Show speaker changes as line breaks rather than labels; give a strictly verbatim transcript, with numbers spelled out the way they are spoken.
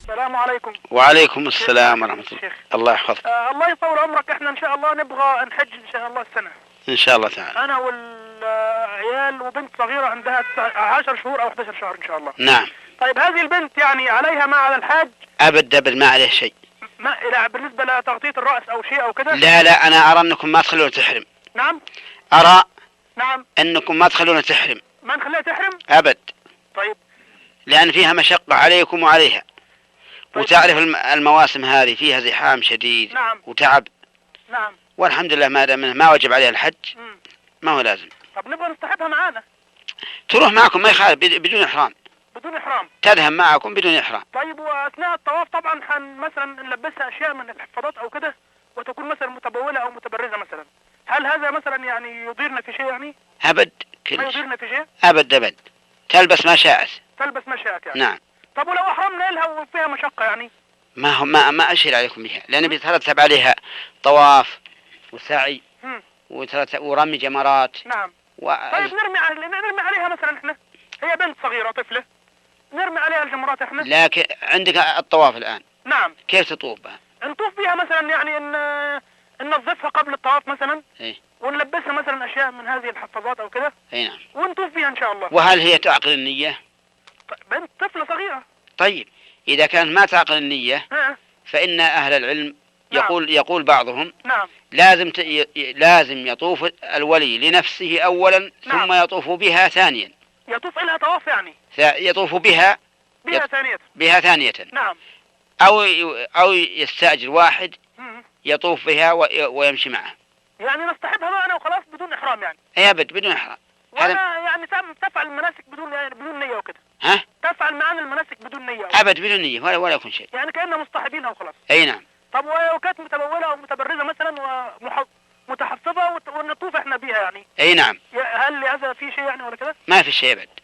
السلام عليكم.
وعليكم السلام ورحمة الله. الله يحفظك.
آه الله يطول عمرك. احنا ان شاء الله نبغى نحج ان شاء الله السنة.
ان شاء الله تعالى.
انا والعيال وبنت صغيرة عندها عشر شهور او احداشر شهر ان شاء الله.
نعم.
طيب هذه البنت يعني عليها ما على الحاج؟
ابد ابد ما عليه شيء.
ما لا بالنسبة لتغطية الرأس او شيء او كده؟
لا لا انا ارى انكم ما تخلون تحرم.
نعم.
ارى
نعم
انكم ما تخلون تحرم.
ما نخليها تحرم؟
ابد.
طيب.
لان فيها مشقة عليكم وعليها. طيب. وتعرف المواسم هذه فيها زحام شديد.
نعم.
وتعب.
نعم.
والحمد لله ما دام ما وجب عليها الحج م. ما هو لازم.
طب نبغى نصطحبها معانا.
تروح معكم ما يخالف بدون احرام.
بدون احرام.
تذهب معكم بدون احرام.
طيب واثناء الطواف طبعا حن مثلا نلبسها اشياء من الحفاظات او كده وتكون مثلا متبولة او متبرزة مثلا، هل هذا مثلا يعني يضيرنا في شيء يعني؟
ابد.
ما يضيرنا في شيء؟
ابد ابد. تلبس ما شاءت.
تلبس ما شاءت يعني.
نعم.
طب ولو احرمنا لها وفيها مشقة يعني؟
ما هو ما ما اشير عليكم بها لان بيترتب عليها طواف وسعي ورمي جمرات.
نعم.
و...
طيب نرمي علي... نرمي عليها مثلا احنا، هي بنت صغيرة طفلة، نرمي عليها الجمرات احنا.
لكن عندك الطواف الان.
نعم.
كيف تطوف بها؟
نطوف بها مثلا يعني ان ننظفها قبل الطواف مثلا.
ايه.
ونلبسها مثلا اشياء من هذه الحفاظات او كده.
اي نعم.
ونطوف بها ان شاء الله.
وهل هي تعقل النية؟
بنت طفلة صغيرة.
طيب اذا كانت ما تعقل النية
ها.
فان اهل العلم
نعم.
يقول يقول بعضهم
نعم.
لازم ت... لازم يطوف الولي لنفسه اولا.
نعم.
ثم يطوف بها ثانيا.
يطوف لها طواف يعني.
يطوف بها
بها
يط...
ثانية.
بها ثانية.
نعم.
او ي... او يستأجر واحد
مم.
يطوف بها و... ويمشي معه.
يعني نصطحبها معنا وخلاص بدون احرام يعني.
اي ابد بدون احرام.
وانا يعني تفعل المناسك بدون يعني بدون نية وكده.
ها؟
تفعل معنا المناسك بدون نية وكده.
ابد بدون نية ولا ولا يكون شيء.
يعني كأننا مصطحبينها وخلاص.
اي نعم.
طب ولو كانت متبولة او متبرزة مثلا ومتحفظة ونطوف احنا بيها يعني.
اي نعم.
هل هذا في شيء يعني ولا كده؟
ما في شيء ابد.